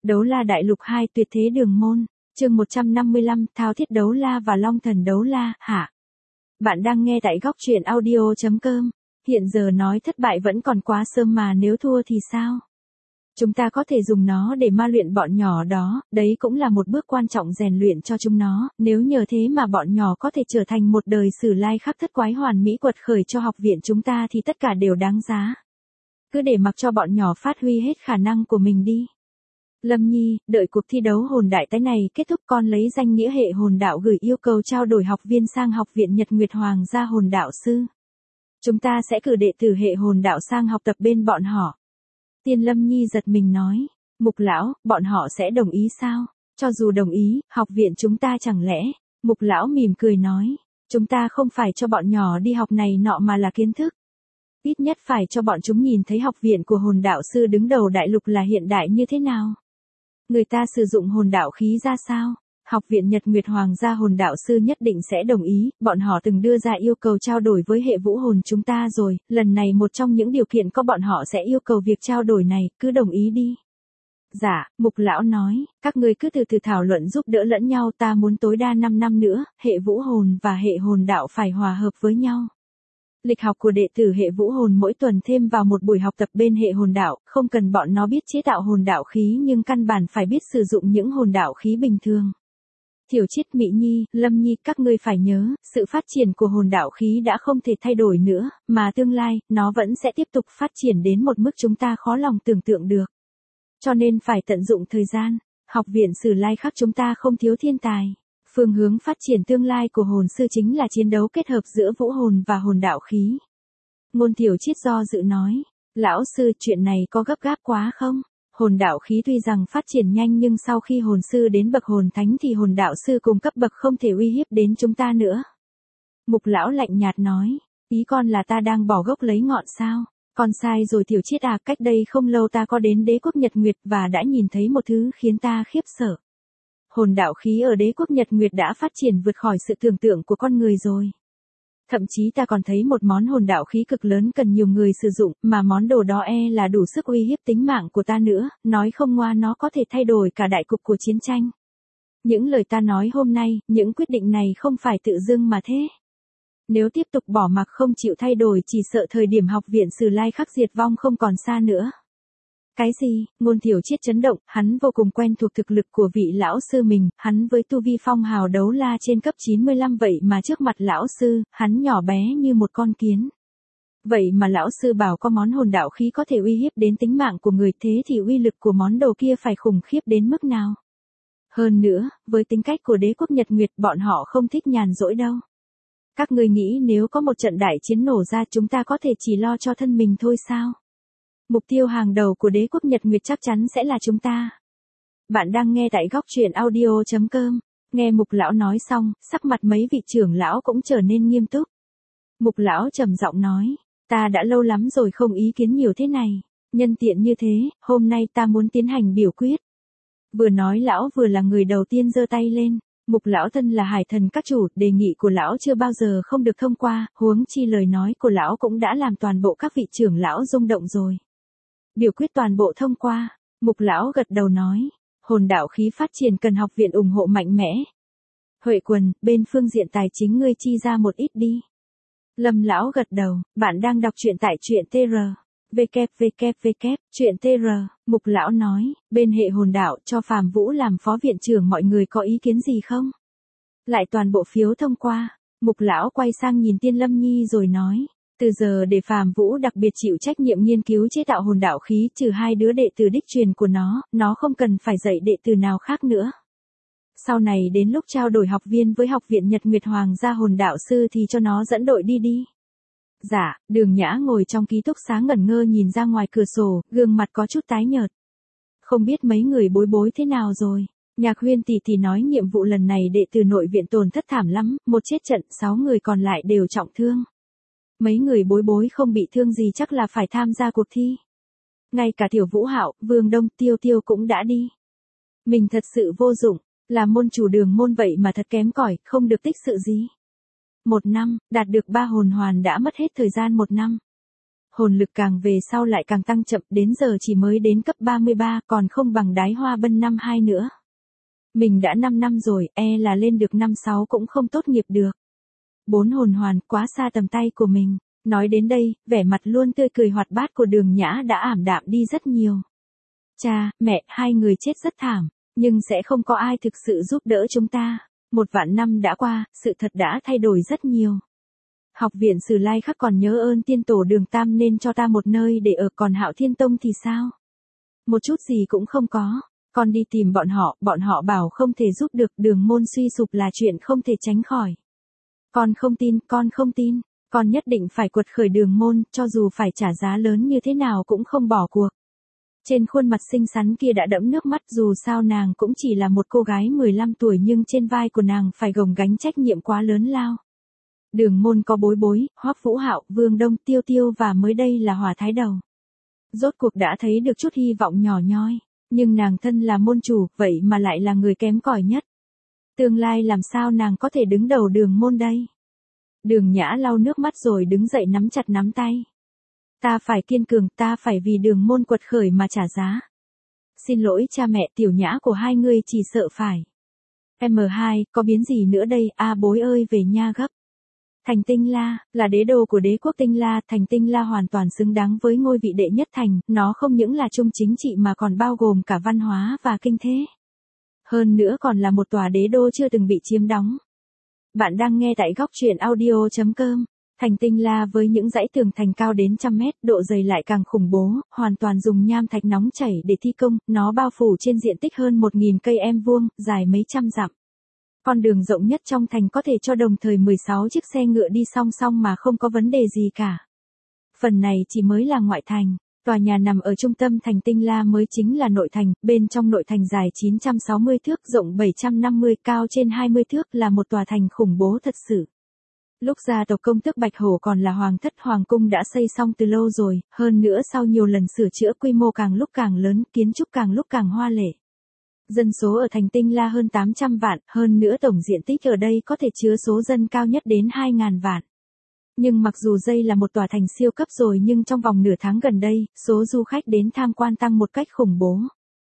Đấu La Đại Lục 2 Tuyệt Thế Đường Môn, chương 155, Thao Thiết Đấu La và Long Thần Đấu La, hạ. Bạn đang nghe tại góc truyện audio.com. Hiện giờ nói thất bại vẫn còn quá sớm mà nếu thua thì sao? Chúng ta có thể dùng nó để ma luyện bọn nhỏ đó, đấy cũng là một bước quan trọng rèn luyện cho chúng nó, nếu nhờ thế mà bọn nhỏ có thể trở thành một đời sử lai khắc thất quái hoàn mỹ quật khởi cho học viện chúng ta thì tất cả đều đáng giá. Cứ để mặc cho bọn nhỏ phát huy hết khả năng của mình đi. Lâm Nhi, đợi cuộc thi đấu hồn đại tái này kết thúc con lấy danh nghĩa hệ hồn đạo gửi yêu cầu trao đổi học viên sang học viện Nhật Nguyệt Hoàng gia hồn đạo sư. Chúng ta sẽ cử đệ tử hệ hồn đạo sang học tập bên bọn họ. Tiên Lâm Nhi giật mình nói, Mục lão, bọn họ sẽ đồng ý sao? Cho dù đồng ý, học viện chúng ta chẳng lẽ? Mục lão mỉm cười nói, chúng ta không phải cho bọn nhỏ đi học này nọ mà là kiến thức. Ít nhất phải cho bọn chúng nhìn thấy học viện của hồn đạo sư đứng đầu đại lục là hiện đại như thế nào. Người ta sử dụng hồn đạo khí ra sao? Học viện Nhật Nguyệt Hoàng gia hồn đạo sư nhất định sẽ đồng ý, bọn họ từng đưa ra yêu cầu trao đổi với hệ vũ hồn chúng ta rồi, lần này một trong những điều kiện có bọn họ sẽ yêu cầu việc trao đổi này, cứ đồng ý đi. Dạ, Mục lão nói, các ngươi cứ từ từ thảo luận giúp đỡ lẫn nhau, ta muốn tối đa 5 năm nữa, hệ vũ hồn và hệ hồn đạo phải hòa hợp với nhau. Lịch học của đệ tử hệ vũ hồn mỗi tuần thêm vào một buổi học tập bên hệ hồn đạo, không cần bọn nó biết chế tạo hồn đạo khí nhưng căn bản phải biết sử dụng những hồn đạo khí bình thường. Tiểu Chiết, Mỹ Nhi, Lâm Nhi, các ngươi phải nhớ, sự phát triển của hồn đạo khí đã không thể thay đổi nữa, mà tương lai, nó vẫn sẽ tiếp tục phát triển đến một mức chúng ta khó lòng tưởng tượng được. Cho nên phải tận dụng thời gian, học viện Sử Lai Khắc chúng ta không thiếu thiên tài. Phương hướng phát triển tương lai của hồn sư chính là chiến đấu kết hợp giữa vũ hồn và hồn đạo khí. Ngôn Tiểu Chiết do dự nói, lão sư, chuyện này có gấp gáp quá không? Hồn đạo khí tuy rằng phát triển nhanh nhưng sau khi hồn sư đến bậc hồn thánh thì hồn đạo sư cùng cấp bậc không thể uy hiếp đến chúng ta nữa. Mục lão lạnh nhạt nói, ý con là ta đang bỏ gốc lấy ngọn sao? Con sai rồi Tiểu Chiết à, cách đây không lâu ta có đến đế quốc Nhật Nguyệt và đã nhìn thấy một thứ khiến ta khiếp sợ. Hồn đạo khí ở đế quốc Nhật Nguyệt đã phát triển vượt khỏi sự tưởng tượng của con người rồi. Thậm chí ta còn thấy một món hồn đạo khí cực lớn cần nhiều người sử dụng, mà món đồ đó là đủ sức uy hiếp tính mạng của ta nữa, nói không ngoa nó có thể thay đổi cả đại cục của chiến tranh. Những lời ta nói hôm nay, những quyết định này không phải tự dưng mà thế. Nếu tiếp tục bỏ mặc không chịu thay đổi chỉ sợ thời điểm học viện Sử Lai Khắc diệt vong không còn xa nữa. Cái gì? Ngôn Tiểu Chiết chấn động, hắn vô cùng quen thuộc thực lực của vị lão sư mình, hắn với tu vi phong hào đấu la trên cấp 95 vậy mà trước mặt lão sư, hắn nhỏ bé như một con kiến. Vậy mà lão sư bảo có món hồn đạo khí có thể uy hiếp đến tính mạng của người, thế thì uy lực của món đồ kia phải khủng khiếp đến mức nào? Hơn nữa, với tính cách của đế quốc Nhật Nguyệt bọn họ không thích nhàn rỗi đâu. Các người nghĩ nếu có một trận đại chiến nổ ra chúng ta có thể chỉ lo cho thân mình thôi sao? Mục tiêu hàng đầu của đế quốc Nhật Nguyệt chắc chắn sẽ là chúng ta. Bạn đang nghe tại góc truyện audio.com. Nghe Mục lão nói xong, sắc mặt mấy vị trưởng lão cũng trở nên nghiêm túc. Mục lão trầm giọng nói, ta đã lâu lắm rồi không ý kiến nhiều thế này. Nhân tiện như thế, hôm nay ta muốn tiến hành biểu quyết. Vừa nói lão vừa là người đầu tiên giơ tay lên. Mục lão thân là hải thần các chủ, đề nghị của lão chưa bao giờ không được thông qua, huống chi lời nói của lão cũng đã làm toàn bộ các vị trưởng lão rung động rồi. Biểu quyết toàn bộ thông qua, Mục lão gật đầu nói, hồn đạo khí phát triển cần học viện ủng hộ mạnh mẽ. Huệ Quần, bên phương diện tài chính ngươi chi ra một ít đi. Lâm lão gật đầu, bạn đang đọc truyện tại truyện TR. www. Truyện TR, Mục lão nói, bên hệ hồn đạo cho Phàm Vũ làm phó viện trưởng mọi người có ý kiến gì không? Lại toàn bộ phiếu thông qua, Mục lão quay sang nhìn Tiên Lâm Nhi rồi nói, từ giờ để Phàm Vũ đặc biệt chịu trách nhiệm nghiên cứu chế tạo hồn đạo khí trừ 2 đứa đệ tử đích truyền của nó không cần phải dạy đệ tử nào khác nữa. Sau này đến lúc trao đổi học viên với học viện Nhật Nguyệt Hoàng gia hồn đạo sư thì cho nó dẫn đội đi. Dạ, Đường Nhã ngồi trong ký túc xá ngẩn ngơ nhìn ra ngoài cửa sổ, gương mặt có chút tái nhợt. Không biết mấy người bối thế nào rồi. Nhạc Huyên tỷ nói nhiệm vụ lần này đệ tử nội viện tổn thất thảm lắm, một chết trận, 6 người còn lại đều trọng thương. Mấy người bối không bị thương gì chắc là phải tham gia cuộc thi. Ngay cả Tiểu Vũ Hạo, Vương Đông, Tiêu cũng đã đi. Mình thật sự vô dụng, là môn chủ đường môn vậy mà thật kém cỏi, không được tích sự gì. 1 năm, đạt được 3 hồn hoàn đã mất hết thời gian 1 năm. Hồn lực càng về sau lại càng tăng chậm, đến giờ chỉ mới đến cấp 33, còn không bằng Đái Hoa Bân năm 2 nữa. Mình đã 5 năm rồi, là lên được năm 6 cũng không tốt nghiệp được. 4 hồn hoàn, quá xa tầm tay của mình. Nói đến đây, vẻ mặt luôn tươi cười hoạt bát của Đường Nhã đã ảm đạm đi rất nhiều. Cha, mẹ, hai người chết rất thảm, nhưng sẽ không có ai thực sự giúp đỡ chúng ta. 1 vạn năm đã qua, sự thật đã thay đổi rất nhiều. Học viện Sử Lai Khắc còn nhớ ơn tiên tổ Đường Tam nên cho ta một nơi để ở, còn Hạo Thiên Tông thì sao? Một chút gì cũng không có. Con đi tìm bọn họ bảo không thể giúp được, đường môn suy sụp là chuyện không thể tránh khỏi. Con không tin, con nhất định phải quật khởi đường môn, cho dù phải trả giá lớn như thế nào cũng không bỏ cuộc. Trên khuôn mặt xinh xắn kia đã đẫm nước mắt, dù sao nàng cũng chỉ là một cô gái 15 tuổi nhưng trên vai của nàng phải gồng gánh trách nhiệm quá lớn lao. Đường môn có Bối Bối, Hoắc Vũ Hạo, Vương Đông, Tiêu Tiêu và mới đây là Hỏa Thái Đầu. Rốt cuộc đã thấy được chút hy vọng nhỏ nhoi, nhưng nàng thân là môn chủ, vậy mà lại là người kém cỏi nhất. Tương lai làm sao nàng có thể đứng đầu đường môn đây? Đường Nhã lau nước mắt rồi đứng dậy nắm chặt nắm tay. Ta phải kiên cường, ta phải vì đường môn quật khởi mà trả giá. Xin lỗi cha mẹ, Tiểu Nhã của hai người chỉ sợ phải. M2, có biến gì nữa đây, Bối ơi về nha gấp. Thành Tinh La, là đế đô của đế quốc Tinh La, Thành Tinh La hoàn toàn xứng đáng với ngôi vị đệ nhất thành, nó không những là trung chính trị mà còn bao gồm cả văn hóa và kinh thế. Hơn nữa còn là một tòa đế đô chưa từng bị chiếm đóng. Bạn đang nghe tại góc truyện audio.com. Thành Tinh La với những dãy tường thành cao đến trăm mét, độ dày lại càng khủng bố, hoàn toàn dùng nham thạch nóng chảy để thi công, nó bao phủ trên diện tích hơn 1.000 cây em vuông, dài mấy trăm dặm. Con đường rộng nhất trong thành có thể cho đồng thời 16 chiếc xe ngựa đi song song mà không có vấn đề gì cả. Phần này chỉ mới là ngoại thành, tòa nhà nằm ở trung tâm thành Tinh La mới chính là nội thành, bên trong nội thành dài 960 thước, rộng 750, cao trên 20 thước là một tòa thành khủng bố thật sự. Lúc gia tộc công tước Bạch Hổ còn là hoàng thất, hoàng cung đã xây xong từ lâu rồi, hơn nữa sau nhiều lần sửa chữa quy mô càng lúc càng lớn, kiến trúc càng lúc càng hoa lệ. Dân số ở thành Tinh La hơn 800 vạn, hơn nữa tổng diện tích ở đây có thể chứa số dân cao nhất đến 2.000 vạn. Nhưng mặc dù đây là một tòa thành siêu cấp rồi nhưng trong vòng nửa tháng gần đây, số du khách đến tham quan tăng một cách khủng bố.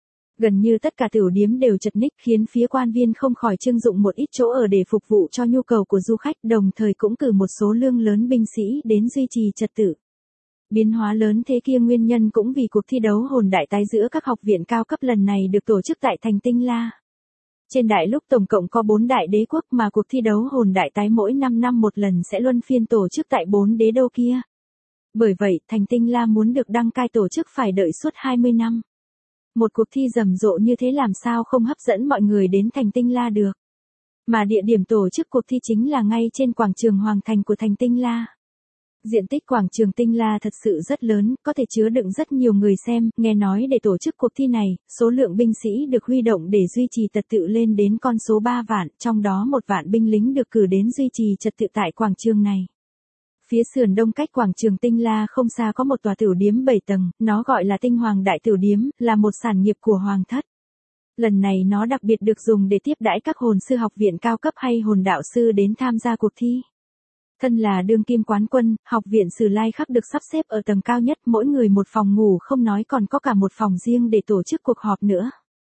Gần như tất cả tiểu điếm đều chật ních khiến phía quan viên không khỏi trưng dụng một ít chỗ ở để phục vụ cho nhu cầu của du khách, đồng thời cũng cử một số lượng lớn binh sĩ đến duy trì trật tự. Biến hóa lớn thế kia nguyên nhân cũng vì cuộc thi đấu hồn đại tái giữa các học viện cao cấp lần này được tổ chức tại thành Tinh La. Trên đại lục tổng cộng có 4 đại đế quốc mà cuộc thi đấu hồn đại tái mỗi 5 năm một lần sẽ luân phiên tổ chức tại 4 đế đô kia. Bởi vậy, thành Tinh La muốn được đăng cai tổ chức phải đợi suốt 20 năm. Một cuộc thi rầm rộ như thế làm sao không hấp dẫn mọi người đến thành Tinh La được. Mà địa điểm tổ chức cuộc thi chính là ngay trên quảng trường Hoàng Thành của thành Tinh La. Diện tích quảng trường Tinh La thật sự rất lớn, có thể chứa đựng rất nhiều người xem, nghe nói để tổ chức cuộc thi này, số lượng binh sĩ được huy động để duy trì trật tự lên đến con số 3 vạn, trong đó 1 vạn binh lính được cử đến duy trì trật tự tại quảng trường này. Phía sườn đông cách quảng trường Tinh La không xa có một tòa tiểu điếm 7 tầng, nó gọi là Tinh Hoàng Đại Tiểu Điếm, là một sản nghiệp của Hoàng thất. Lần này nó đặc biệt được dùng để tiếp đãi các hồn sư học viện cao cấp hay hồn đạo sư đến tham gia cuộc thi. Thân là đương kim quán quân, học viện Sử Lai Khắc được sắp xếp ở tầng cao nhất, mỗi người một phòng ngủ không nói còn có cả một phòng riêng để tổ chức cuộc họp nữa.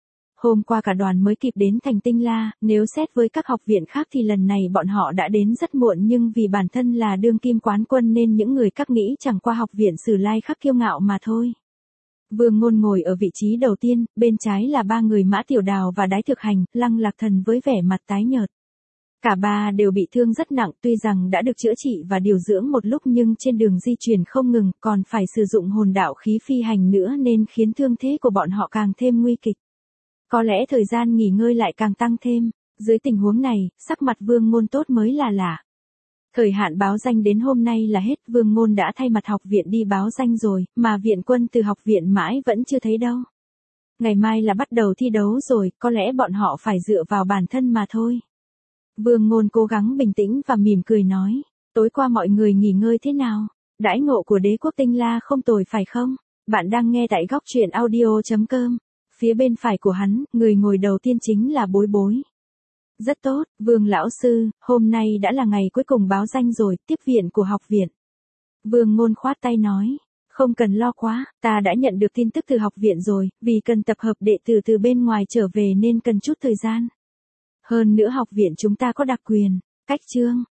Hôm qua cả đoàn mới kịp đến thành Tinh La, nếu xét với các học viện khác thì lần này bọn họ đã đến rất muộn nhưng vì bản thân là đương kim quán quân nên những người các nghĩ chẳng qua học viện Sử Lai Khắc kiêu ngạo mà thôi. Vương Ngôn ngồi ở vị trí đầu tiên, bên trái là 3 người Mã Tiểu Đào và Đái Thực Hành, Lăng Lạc Thần với vẻ mặt tái nhợt. Cả ba đều bị thương rất nặng, tuy rằng đã được chữa trị và điều dưỡng một lúc nhưng trên đường di chuyển không ngừng, còn phải sử dụng hồn đạo khí phi hành nữa nên khiến thương thế của bọn họ càng thêm nguy kịch. Có lẽ thời gian nghỉ ngơi lại càng tăng thêm, dưới tình huống này, sắc mặt Vương Ngôn tốt mới là lạ. Thời hạn báo danh đến hôm nay là hết, Vương Ngôn đã thay mặt học viện đi báo danh rồi, mà viện quân từ học viện mãi vẫn chưa thấy đâu. Ngày mai là bắt đầu thi đấu rồi, có lẽ bọn họ phải dựa vào bản thân mà thôi. Vương Ngôn cố gắng bình tĩnh và mỉm cười nói, tối qua mọi người nghỉ ngơi thế nào? Đãi ngộ của đế quốc Tinh La không tồi phải không? Bạn đang nghe tại góc truyện audio.com. Phía bên phải của hắn, người ngồi đầu tiên chính là Bối Bối. Rất tốt, Vương lão sư, hôm nay đã là ngày cuối cùng báo danh rồi, tiếp viện của học viện. Vương Ngôn khoát tay nói, Không cần lo quá, ta đã nhận được tin tức từ học viện rồi, vì cần tập hợp đệ tử từ bên ngoài trở về nên cần chút thời gian. Hơn nữa học viện chúng ta có đặc quyền, cách chương,